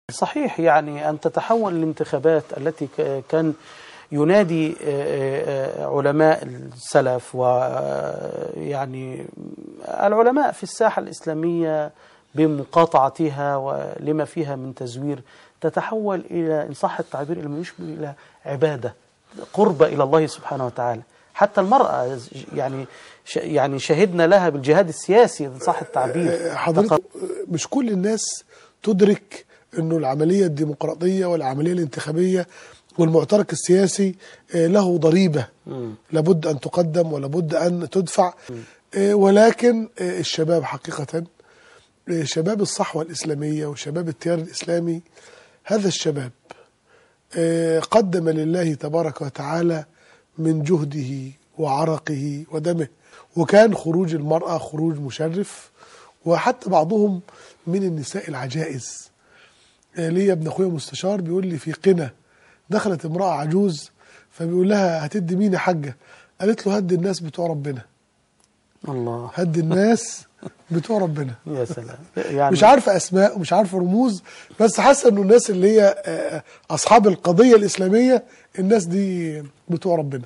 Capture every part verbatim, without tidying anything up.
صحيح، يعني أن تتحول الانتخابات التي كان ينادي علماء السلف ويعني العلماء في الساحة الإسلامية بمقاطعتها ولما فيها من تزوير، تتحول إلى إن صح التعبير إلى ما يشبه إلى عبادة قربة إلى الله سبحانه وتعالى. حتى المرأة يعني يعني شهدنا لها بالجهاد السياسي إن صح التعبير. حضرتك مش كل الناس تدرك انه العملية الديمقراطية والعملية الانتخابية والمعترك السياسي له ضريبة م. لابد ان تقدم ولابد ان تدفع، م. ولكن الشباب حقيقة، شباب الصحوة الإسلامية وشباب التيار الإسلامي، هذا الشباب قدم لله تبارك وتعالى من جهده وعرقه ودمه، وكان خروج المرأة خروج مشرف، وحتى بعضهم من النساء العجائز. ليا ابن اخويا مستشار بيقول لي في قنا دخلت امرأة عجوز فبيقول لها هتدي مين يا حاجة؟ قالت له هدي الناس بتوع ربنا. الله، هدي الناس بتوع ربنا. يا سلام. يعني مش عارفة أسماء ومش عارفة رموز، بس حاسة إنه الناس اللي هي أصحاب القضية الإسلامية الناس دي بتوع ربنا.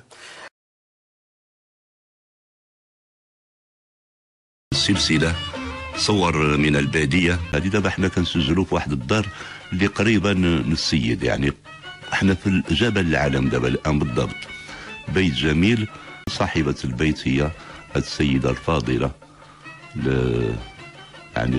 سلسلة صور من البادية هذه دابا حنا كنسجلوا في واحد الدار اللي قريبة من السيد، يعني احنا في الجبل العالم دابا الآن بالضبط. بيت جميل، صاحبة البيت هي السيدة الفاضلة، يعني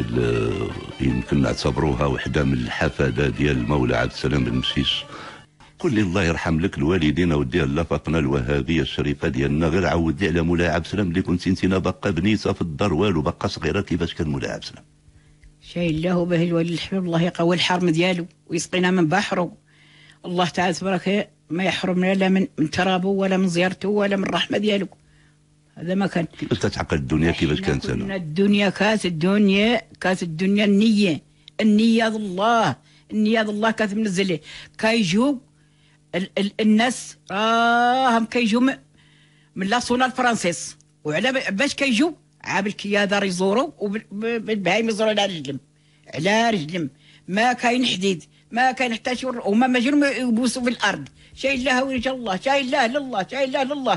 يمكن نعتبروها وحده من الحفاده ديال المولى عبد السلام بن مشيش. قل لي الله يرحم لك الوالدين ودي الله فقنا الوهابيه الشريفه ديالنا، غير عاود لي على مولاي عبد السلام اللي كنت انتينا باقا بنيته في الدار والو، باقا صغيره كيفاش كان مولاي عبد السلام. شايل له به الولي الحبيب، الله يقوي الحرم ديالو ويسقينا من بحره. الله تعالى تبارك ما يحرمنا لا من, من ترابه ولا من زيارته ولا من الرحمه ديالو. هذا ما كان. كيفاش تتعقل الدنيا كيفاش كانت انا؟ الدنيا كانت الدنيا كانت الدنيا النية، النية الله، النية الله كانت منزله. كيجوا ال ال الناس راهم كيجوا من لاصونا الفرنسيس، وعلى باش كيجوا عاب الكيادر يزوروا وبالبهايم يزوروا على رجلهم، على رجلهم ما كاين حديد، ما كاين حتى شي، هما ما جاو يبوسوا في الارض. شايل الله وجه الله، شايل الله لله، شايل الله لله.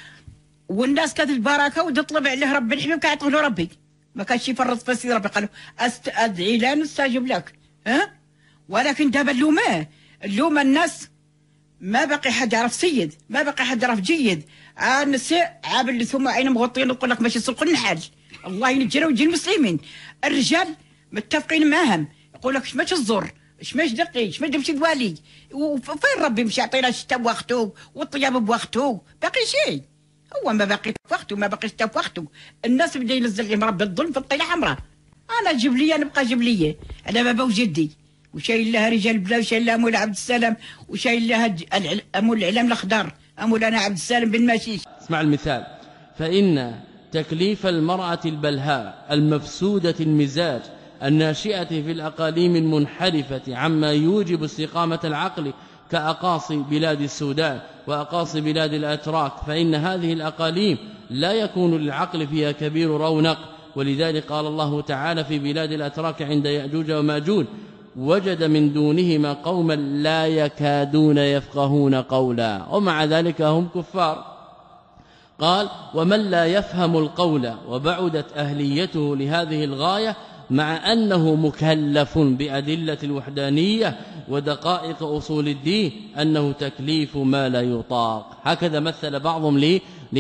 والناس كانت البركه وتطلب عليه ربي الحبيب كيعطيه له ربي، ما كانش يفرط في سيدي ربي. قالوا ادعي لا نستجب لك، ها. ولكن دابا اللومه اللومه الناس ما باقي حد يعرف سيد، ما باقي حد يعرف جيد. عا النساء عاب اللي ثم عين مغطين يقول لك باش يسرقوا النحل، الله ينجينا ويجي المسلمين. الرجال متفقين معاهم، يقول لك اش ما تزور، اش ما دقي، اش ما تمشي دوالي، وفين ربي مشي يعطينا الشتاء بوقته والطياب بوقته، باقي شيء. هو ما باقي في وقته، ما باقيش حتى في وقته. الناس بدا ينزل عليهم ربي الظلم في الطيله حمراء. انا جبليه نبقى جبليه على بابا وجدي، وشايل لها رجال بلا، وشايل لها مولاي عبد السلام، وشايل لها امول الاعلام الاخضر مولانا عبد السلام بن مشيش. اسمع المثال: فإن تكليف المرأة البلهاء المفسودة المزاج الناشئة في الأقاليم المنحرفة عما يوجب استقامة العقل كأقاصي بلاد السودان وأقاصي بلاد الأتراك، فإن هذه الأقاليم لا يكون للعقل فيها كبير رونق. ولذلك قال الله تعالى في بلاد الأتراك عند يأجوج وماجوج: وجد من دونهما قوما لا يكادون يفقهون قولا ومع ذلك هم كفار. قال: ومن لا يفهم القول وبعدت أهليته لهذه الغاية مع أنه مكلف بأدلة الوحدانية ودقائق أصول الدين أنه تكليف ما لا يطاق. هكذا مثل بعضهم لي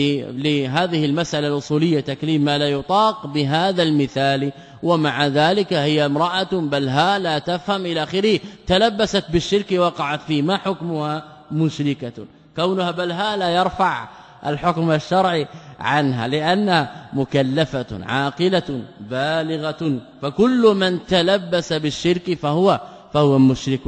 لهذه المسألة الأصولية تكليف ما لا يطاق بهذا المثال. ومع ذلك هي امرأة بلهاء لا تفهم إلى آخره، تلبست بالشرك وقعت فيه. ما حكمها؟ مشركة. كونها بلهاء لا يرفع الحكم الشرعي عنها، لأنها مكلفة عاقلة بالغة، فكل من تلبس بالشرك فهو فهو مشرك.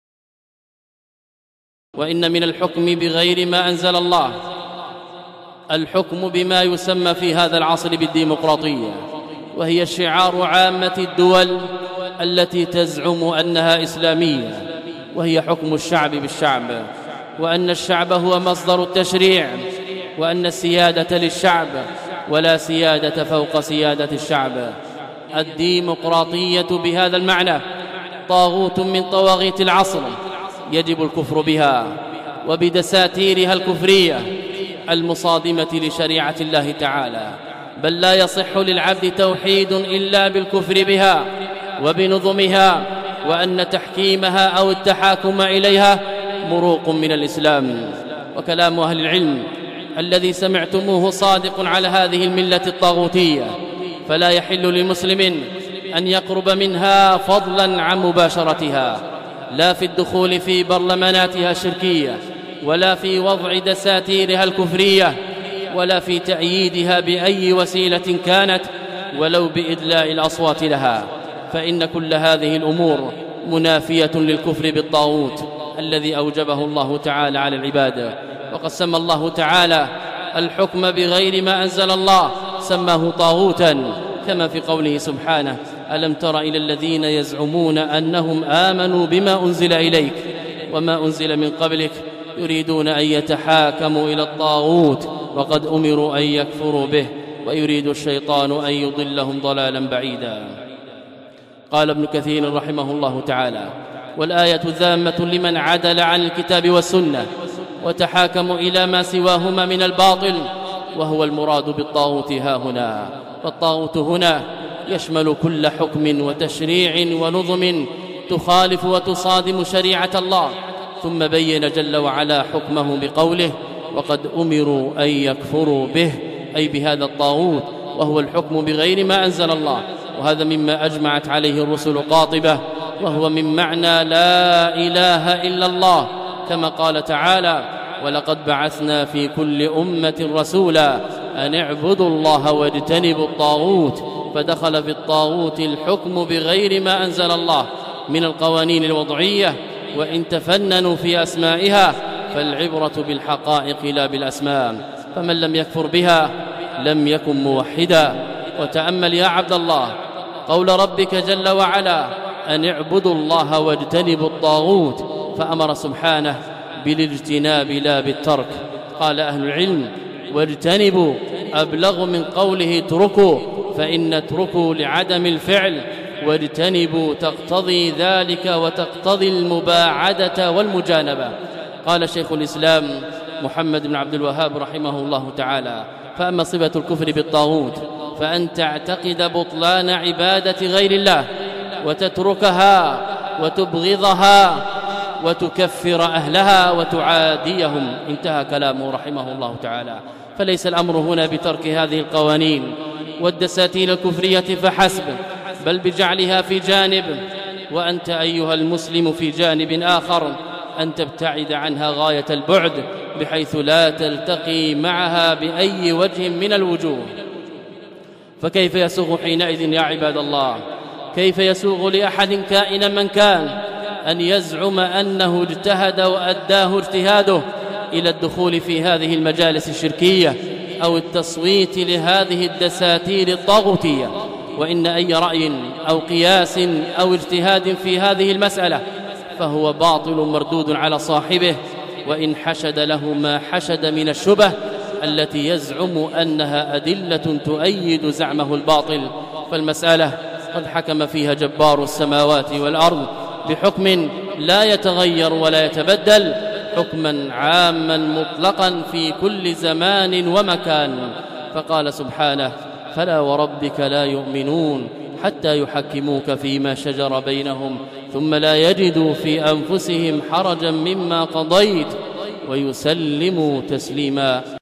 وإن من الحكم بغير ما أنزل الله الحكم بما يسمى في هذا العصر بالديمقراطية، وهي شعار عامة الدول التي تزعم أنها إسلامية، وهي حكم الشعب بالشعب، وأن الشعب هو مصدر التشريع، وأن السيادة للشعب ولا سيادة فوق سيادة الشعب. الديمقراطية بهذا المعنى طاغوت من طواغيت العصر يجب الكفر بها وبدساتيرها الكفرية المصادمة لشريعة الله تعالى، بل لا يصح للعبد توحيد إلا بالكفر بها وبنظمها، وأن تحكيمها أو التحاكم إليها مروق من الإسلام. وكلام أهل العلم الذي سمعتموه صادق على هذه الملة الطاغوتية، فلا يحل لمسلم أن يقرب منها فضلا عن مباشرتها، لا في الدخول في برلماناتها الشركية، ولا في وضع دساتيرها الكفرية، ولا في تأييدها بأي وسيلة كانت، ولو بإدلاء الأصوات لها، فإن كل هذه الأمور منافية للكفر بالطاغوت الذي أوجبه الله تعالى على العباد. وقد سمى الله تعالى الحكم بغير ما أنزل الله، سماه طاغوتا، كما في قوله سبحانه: ألم تر إلى الذين يزعمون أنهم آمنوا بما أنزل إليك وما أنزل من قبلك يريدون أن يتحاكموا إلى الطاغوت وقد أمروا أن يكفروا به ويريد الشيطان أن يضلهم ضلالا بعيدا. قال ابن كثير رحمه الله تعالى: والآية ذامة لمن عدل عن الكتاب والسنة وتحاكموا إلى ما سواهما من الباطل، وهو المراد بالطاغوت ها هنا. فالطاغوت هنا يشمل كل حكم وتشريع ونظم تخالف وتصادم شريعة الله، ثم بين جل وعلا حكمه بقوله: وقد أمروا أن يكفروا به، أي بهذا الطاغوت، وهو الحكم بغير ما أنزل الله. وهذا مما أجمعت عليه الرسل قاطبة، وهو من معنى لا إله إلا الله، كما قال تعالى: ولقد بعثنا في كل أمة رسولا أن اعبدوا الله واجتنبوا الطاغوت. فدخل في الطاغوت الحكم بغير ما أنزل الله من القوانين الوضعية، وإن تفننوا في أسمائها فالعبرة بالحقائق لا بالأسماء، فمن لم يكفر بها لم يكن موحدا. وتأمل يا عبد الله قول ربك جل وعلا: أن اعبدوا الله واجتنبوا الطاغوت، فأمر سبحانه بالاجتناب لا بالترك. قال أهل العلم: واجتنبوا أبلغ من قوله اتركوا، فإن اتركوا لعدم الفعل، واجتنبوا تقتضي ذلك وتقتضي المباعدة والمجانبة. قال شيخ الإسلام محمد بن عبد الوهاب رحمه الله تعالى: فأما صفة الكفر بالطاغوت فأن تعتقد بطلان عبادة غير الله وتتركها وتبغضها وتكفر أهلها وتعاديهم. انتهى كلامه رحمه الله تعالى. فليس الأمر هنا بترك هذه القوانين والدساتير الكفرية فحسب، بل بجعلها في جانب، وأنت أيها المسلم في جانب آخر، أن تبتعد عنها غاية البعد، بحيث لا تلتقي معها بأي وجه من الوجوه. فكيف يسوغ حينئذ يا عباد الله، كيف يسوغ لأحد كائنا من كان أن يزعم أنه اجتهد وأداه اجتهاده إلى الدخول في هذه المجالس الشركية أو التصويت لهذه الدساتير الطاغوتية؟ وإن أي رأي أو قياس أو اجتهاد في هذه المسألة فهو باطل مردود على صاحبه، وإن حشد له ما حشد من الشبه التي يزعم أنها أدلة تؤيد زعمه الباطل. فالمسألة قد حكم فيها جبار السماوات والأرض بحكم لا يتغير ولا يتبدل، حكما عاما مطلقا في كل زمان ومكان. فقال سبحانه: فلا وربك لا يؤمنون حتى يحكموك فيما شجر بينهم ثم لا يجدوا في أنفسهم حرجا مما قضيت ويسلموا تسليما.